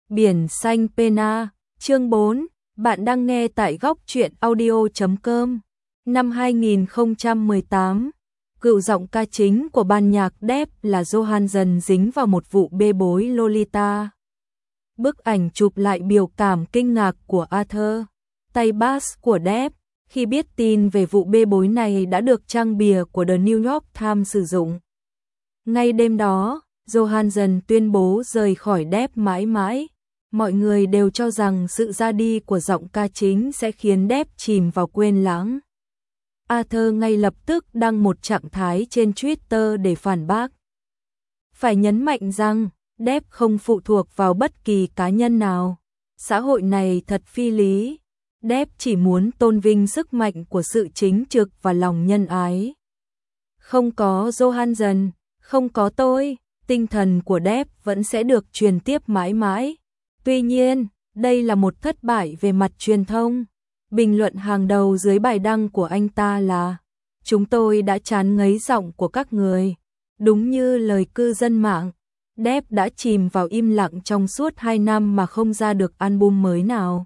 Biển xanh Pena, chương 4, bạn đang nghe tại góc truyện audio.com. Năm 2018, cựu giọng ca chính của ban nhạc Depp là Johansson dính vào một vụ bê bối Lolita. Bức ảnh chụp lại biểu cảm kinh ngạc của Arthur, tay bass của Depp, khi biết tin về vụ bê bối này đã được trang bìa của The New York Times sử dụng. Ngay đêm đó, Johansson tuyên bố rời khỏi Depp mãi mãi. Mọi người đều cho rằng sự ra đi của giọng ca chính sẽ khiến Depp chìm vào quên lãng. Arthur ngay lập tức đăng một trạng thái trên Twitter để phản bác. Phải nhấn mạnh rằng, Depp không phụ thuộc vào bất kỳ cá nhân nào. Xã hội này thật phi lý. Depp chỉ muốn tôn vinh sức mạnh của sự chính trực và lòng nhân ái. Không có Johansson, không có tôi, tinh thần của Depp vẫn sẽ được truyền tiếp mãi mãi. Tuy nhiên, đây là một thất bại về mặt truyền thông. Bình luận hàng đầu dưới bài đăng của anh ta là: chúng tôi đã chán ngấy giọng của các người. Đúng như lời cư dân mạng, Depp đã chìm vào im lặng trong suốt 2 năm mà không ra được album mới nào.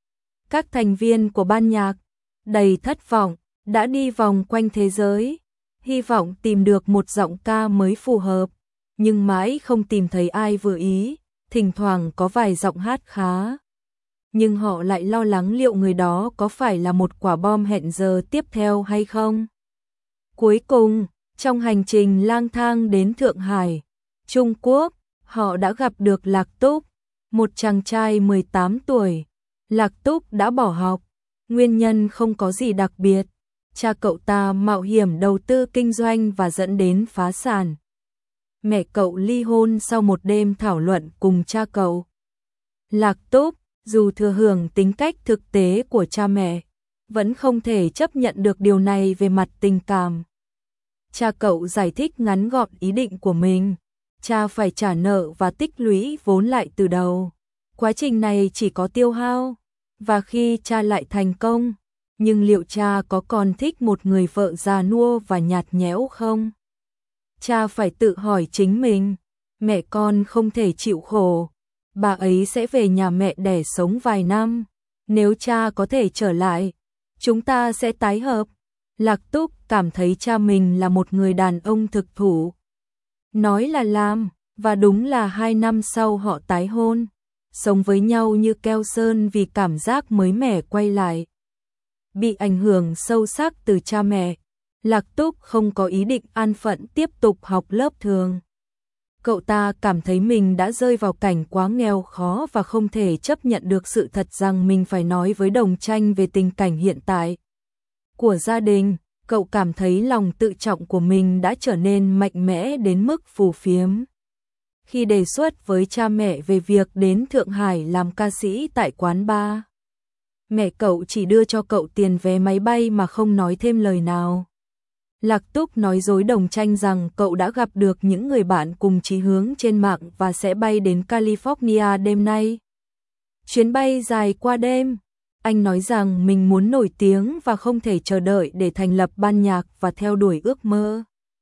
Các thành viên của ban nhạc, đầy thất vọng, đã đi vòng quanh thế giới, hy vọng tìm được một giọng ca mới phù hợp, nhưng mãi không tìm thấy ai vừa ý. Thỉnh thoảng có vài giọng hát khá, nhưng họ lại lo lắng liệu người đó có phải là một quả bom hẹn giờ tiếp theo hay không. Cuối cùng, trong hành trình lang thang đến Thượng Hải, Trung Quốc, họ đã gặp được Lạc Túc, một chàng trai 18 tuổi. Lạc Túc đã bỏ học, nguyên nhân không có gì đặc biệt, cha cậu ta mạo hiểm đầu tư kinh doanh và dẫn đến phá sản. Mẹ cậu ly hôn sau một đêm thảo luận cùng cha cậu. Lạc Túc, dù thừa hưởng tính cách thực tế của cha mẹ, vẫn không thể chấp nhận được điều này về mặt tình cảm. Cha cậu giải thích ngắn gọn ý định của mình, cha phải trả nợ và tích lũy vốn lại từ đầu. Quá trình này chỉ có tiêu hao, và khi cha lại thành công, nhưng liệu cha có còn thích một người vợ già nua và nhạt nhẽo không? Cha phải tự hỏi chính mình, mẹ con không thể chịu khổ, bà ấy sẽ về nhà mẹ đẻ sống vài năm, nếu cha có thể trở lại, chúng ta sẽ tái hợp. Lạc Túc cảm thấy cha mình là một người đàn ông thực thụ. Nói là làm, và đúng là 2 năm sau họ tái hôn, sống với nhau như keo sơn vì cảm giác mới mẻ quay lại. Bị ảnh hưởng sâu sắc từ cha mẹ, Lạc Túc không có ý định an phận tiếp tục học lớp thường. Cậu ta cảm thấy mình đã rơi vào cảnh quá nghèo khó và không thể chấp nhận được sự thật rằng mình phải nói với Đồng Tranh về tình cảnh hiện tại của gia đình. Cậu cảm thấy lòng tự trọng của mình đã trở nên mạnh mẽ đến mức phù phiếm. Khi đề xuất với cha mẹ về việc đến Thượng Hải làm ca sĩ tại quán bar, mẹ cậu chỉ đưa cho cậu tiền vé máy bay mà không nói thêm lời nào. Lạc Túc nói dối Đồng Tranh rằng cậu đã gặp được những người bạn cùng chí hướng trên mạng và sẽ bay đến California đêm nay. Chuyến bay dài qua đêm. Anh nói rằng mình muốn nổi tiếng và không thể chờ đợi để thành lập ban nhạc và theo đuổi ước mơ.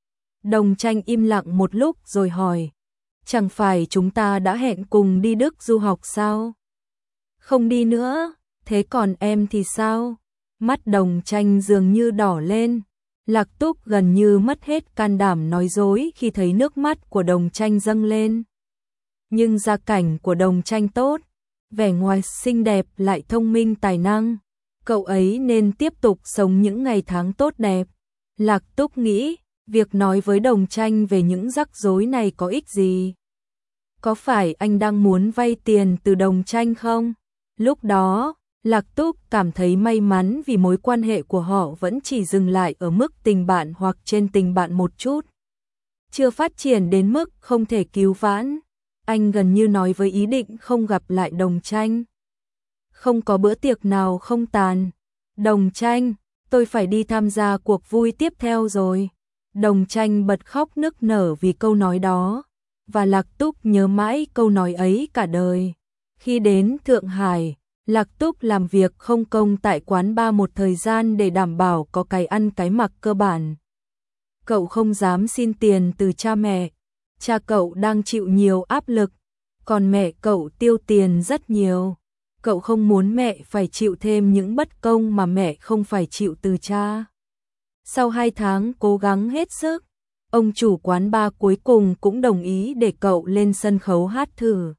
Đồng Tranh im lặng một lúc rồi hỏi: chẳng phải chúng ta đã hẹn cùng đi Đức du học sao? Không đi nữa, thế còn em thì sao? Mắt Đồng Tranh dường như đỏ lên. Lạc Túc gần như mất hết can đảm nói dối khi thấy nước mắt của Đồng Tranh dâng lên. Nhưng gia cảnh của Đồng Tranh tốt, vẻ ngoài xinh đẹp lại thông minh tài năng, cậu ấy nên tiếp tục sống những ngày tháng tốt đẹp. Lạc Túc nghĩ, việc nói với Đồng Tranh về những rắc rối này có ích gì? Có phải anh đang muốn vay tiền từ Đồng Tranh không? Lúc đó, Lạc Túc cảm thấy may mắn vì mối quan hệ của họ vẫn chỉ dừng lại ở mức tình bạn hoặc trên tình bạn một chút, chưa phát triển đến mức không thể cứu vãn. Anh gần như nói với ý định không gặp lại Đồng Tranh. Không có bữa tiệc nào không tàn. Đồng Tranh, tôi phải đi tham gia cuộc vui tiếp theo rồi. Đồng Tranh bật khóc nức nở vì câu nói đó, và Lạc Túc nhớ mãi câu nói ấy cả đời. Khi đến Thượng Hải, Lạc Túc làm việc không công tại quán bar một thời gian để đảm bảo có cái ăn cái mặc cơ bản. Cậu không dám xin tiền từ cha mẹ. Cha cậu đang chịu nhiều áp lực, còn mẹ cậu tiêu tiền rất nhiều. Cậu không muốn mẹ phải chịu thêm những bất công mà mẹ không phải chịu từ cha. Sau 2 tháng cố gắng hết sức, ông chủ quán bar cuối cùng cũng đồng ý để cậu lên sân khấu hát thử.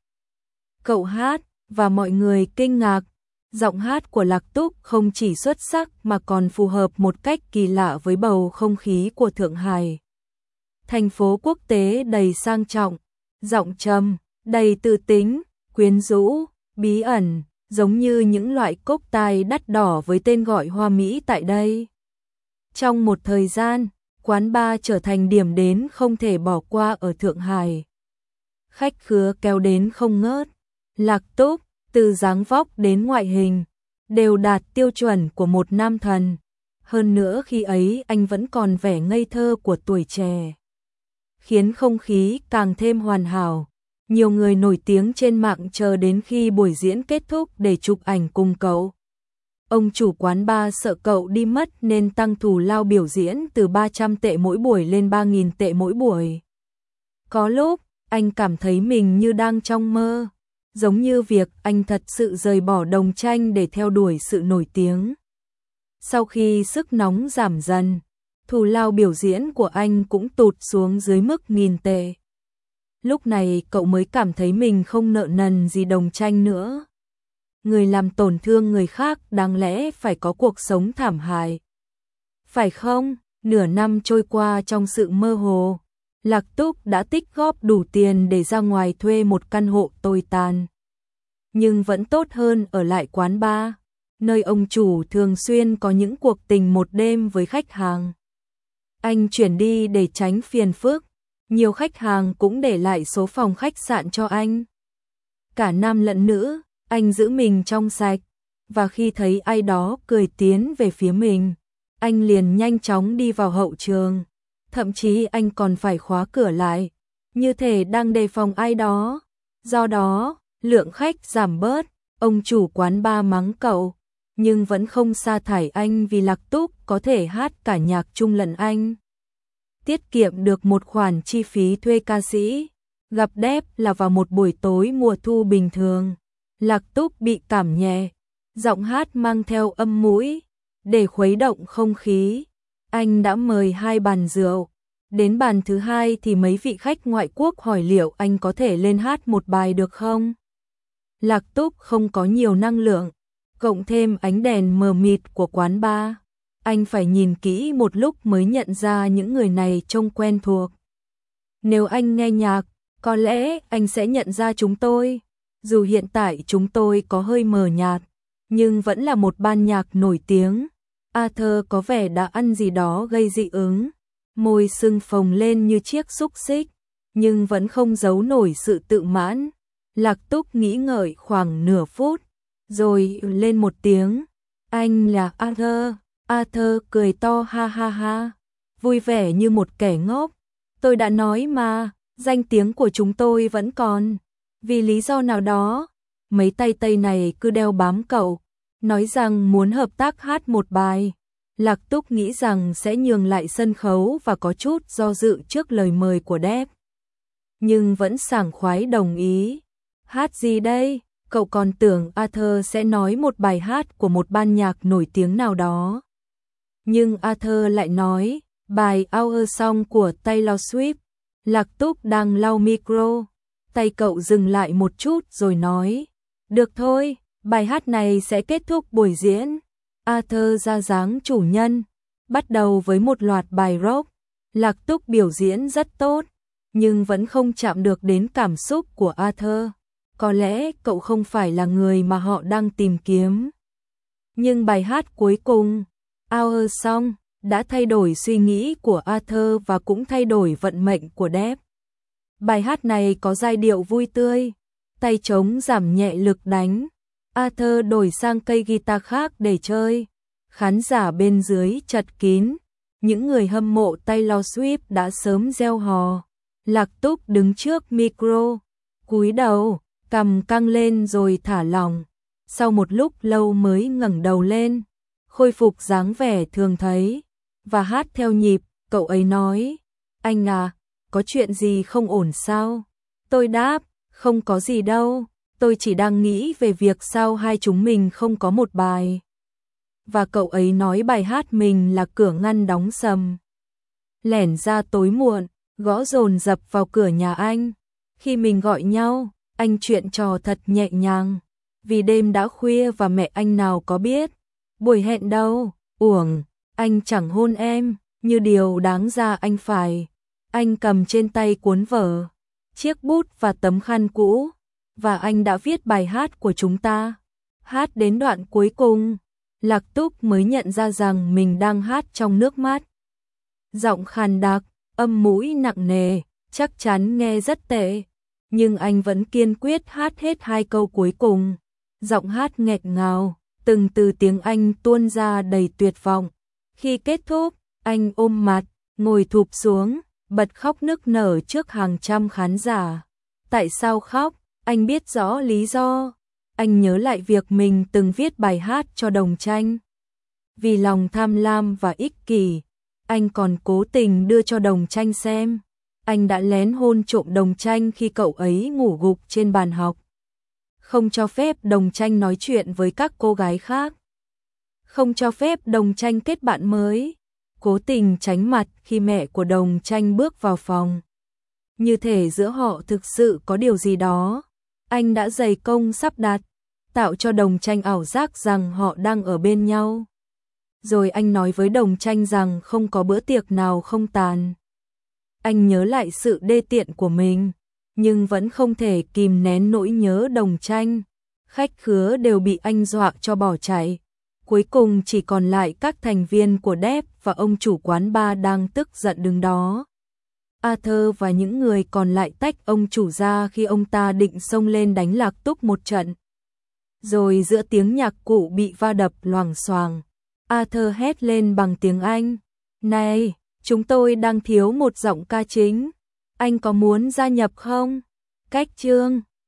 Cậu hát, và mọi người kinh ngạc, giọng hát của Lạc Túc không chỉ xuất sắc mà còn phù hợp một cách kỳ lạ với bầu không khí của Thượng Hải. Thành phố quốc tế đầy sang trọng, giọng trầm, đầy tư tính, quyến rũ, bí ẩn, giống như những loại cốc tai đắt đỏ với tên gọi hoa mỹ tại đây. Trong một thời gian, quán bar trở thành điểm đến không thể bỏ qua ở Thượng Hải. Khách khứa kéo đến không ngớt. Lạc Túc, từ dáng vóc đến ngoại hình, đều đạt tiêu chuẩn của một nam thần. Hơn nữa khi ấy anh vẫn còn vẻ ngây thơ của tuổi trẻ, khiến không khí càng thêm hoàn hảo. Nhiều người nổi tiếng trên mạng chờ đến khi buổi diễn kết thúc để chụp ảnh cùng cậu. Ông chủ quán bar sợ cậu đi mất nên tăng thù lao biểu diễn từ 300 tệ mỗi buổi lên 3.000 tệ mỗi buổi. Có lúc, anh cảm thấy mình như đang trong mơ, giống như việc anh thật sự rời bỏ đồng tranh để theo đuổi sự nổi tiếng. Sau khi sức nóng giảm dần, thù lao biểu diễn của anh cũng tụt xuống dưới mức 1.000 tệ. Lúc này cậu mới cảm thấy mình không nợ nần gì đồng tranh nữa. Người làm tổn thương người khác đáng lẽ phải có cuộc sống thảm hại. Phải không? Nửa năm trôi qua trong sự mơ hồ, Lạc Túc đã tích góp đủ tiền để ra ngoài thuê một căn hộ tồi tàn. Nhưng vẫn tốt hơn ở lại quán bar, nơi ông chủ thường xuyên có những cuộc tình một đêm với khách hàng. Anh chuyển đi để tránh phiền phức, nhiều khách hàng cũng để lại số phòng khách sạn cho anh. Cả nam lẫn nữ, anh giữ mình trong sạch, và khi thấy ai đó cười tiến về phía mình, anh liền nhanh chóng đi vào hậu trường. Thậm chí anh còn phải khóa cửa lại, như thể đang đề phòng ai đó. Do đó, lượng khách giảm bớt, ông chủ quán bar mắng cậu, nhưng vẫn không sa thải anh vì Lạc Túc có thể hát cả nhạc chung lẫn anh. Tiết kiệm được một khoản chi phí thuê ca sĩ. Gặp Depp là vào một buổi tối mùa thu bình thường. Lạc Túc bị cảm nhẹ, giọng hát mang theo âm mũi, để khuấy động không khí. Anh đã mời 2 bàn rượu. Đến bàn thứ 2 thì mấy vị khách ngoại quốc hỏi liệu anh có thể lên hát một bài được không? Lạc Túc không có nhiều năng lượng, cộng thêm ánh đèn mờ mịt của quán bar. Anh phải nhìn kỹ một lúc mới nhận ra những người này trông quen thuộc. Nếu anh nghe nhạc, có lẽ anh sẽ nhận ra chúng tôi. Dù hiện tại chúng tôi có hơi mờ nhạt, nhưng vẫn là một ban nhạc nổi tiếng. Arthur có vẻ đã ăn gì đó gây dị ứng, môi sưng phồng lên như chiếc xúc xích, nhưng vẫn không giấu nổi sự tự mãn. Lạc Túc nghĩ ngợi khoảng nửa phút, rồi lên một tiếng. Anh là Arthur. Arthur cười to ha ha ha, vui vẻ như một kẻ ngốc. Tôi đã nói mà, danh tiếng của chúng tôi vẫn còn. Vì lý do nào đó, mấy tay Tây này cứ đeo bám cậu, nói rằng muốn hợp tác hát một bài. Lạc Túc nghĩ rằng sẽ nhường lại sân khấu và có chút do dự trước lời mời của Depp, nhưng vẫn sảng khoái đồng ý. Hát gì đây? Cậu còn tưởng Arthur sẽ nói một bài hát của một ban nhạc nổi tiếng nào đó. Nhưng Arthur lại nói, bài Our Song của Taylor Swift. Lạc Túc đang lau micro, tay cậu dừng lại một chút rồi nói, được thôi, bài hát này sẽ kết thúc buổi diễn. Arthur ra dáng chủ nhân, bắt đầu với một loạt bài rock. Lạc Túc biểu diễn rất tốt, nhưng vẫn không chạm được đến cảm xúc của Arthur. Có lẽ cậu không phải là người mà họ đang tìm kiếm. Nhưng bài hát cuối cùng, Our Song, đã thay đổi suy nghĩ của Arthur và cũng thay đổi vận mệnh của Depp. Bài hát này có giai điệu vui tươi, tay trống giảm nhẹ lực đánh. Arthur đổi sang cây guitar khác để chơi. Khán giả bên dưới chật kín. Những người hâm mộ Taylor Swift đã sớm reo hò. Lạc Túc đứng trước micro, cúi đầu, cằm căng lên rồi thả lỏng. Sau một lúc lâu mới ngẩng đầu lên, khôi phục dáng vẻ thường thấy và hát theo nhịp. Cậu ấy nói, anh à, có chuyện gì không ổn sao? Tôi đáp, Không có gì đâu, tôi chỉ đang nghĩ về việc sao hai chúng mình không có một bài. Và cậu ấy nói bài hát mình là cửa ngăn đóng sầm. Lẻn ra tối muộn, gõ dồn dập vào cửa nhà anh. Khi mình gọi nhau, anh chuyện trò thật nhẹ nhàng. Vì đêm đã khuya và mẹ anh nào có biết. Buổi hẹn đâu, uổng, anh chẳng hôn em, như điều đáng ra anh phải. Anh cầm trên tay cuốn vở, chiếc bút và tấm khăn cũ, và anh đã viết bài hát của chúng ta. Hát đến đoạn cuối cùng, Lạc Túc mới nhận ra rằng mình đang hát trong nước mắt. Giọng khàn đặc, âm mũi nặng nề, chắc chắn nghe rất tệ, nhưng anh vẫn kiên quyết hát hết 2 câu cuối cùng. Giọng hát nghẹt ngào, từng từ tiếng Anh tuôn ra đầy tuyệt vọng. Khi kết thúc, anh ôm mặt, ngồi thụp xuống, bật khóc nức nở trước hàng trăm khán giả. Tại sao khóc? Anh biết rõ lý do. Anh nhớ lại việc mình từng viết bài hát cho Đồng Tranh. Vì lòng tham lam và ích kỷ, anh còn cố tình đưa cho Đồng Tranh xem. Anh đã lén hôn trộm Đồng Tranh khi cậu ấy ngủ gục trên bàn học. Không cho phép Đồng Tranh nói chuyện với các cô gái khác. Không cho phép Đồng Tranh kết bạn mới. Cố tình tránh mặt khi mẹ của Đồng Tranh bước vào phòng. Như thể giữa họ thực sự có điều gì đó. Anh đã dày công sắp đặt, tạo cho Đồng Tranh ảo giác rằng họ đang ở bên nhau. Rồi anh nói với Đồng Tranh rằng không có bữa tiệc nào không tàn. Anh nhớ lại sự đê tiện của mình, nhưng vẫn không thể kìm nén nỗi nhớ Đồng Tranh. Khách khứa đều bị anh dọa cho bỏ chạy. Cuối cùng chỉ còn lại các thành viên của Dép và ông chủ quán bar đang tức giận đứng đó. Arthur và những người còn lại tách ông chủ ra khi ông ta định xông lên đánh Lạc Túc một trận. Rồi giữa tiếng nhạc cụ bị va đập loảng xoảng, Arthur hét lên bằng tiếng Anh. Này, chúng tôi đang thiếu một giọng ca chính. Anh có muốn gia nhập không? Cách chương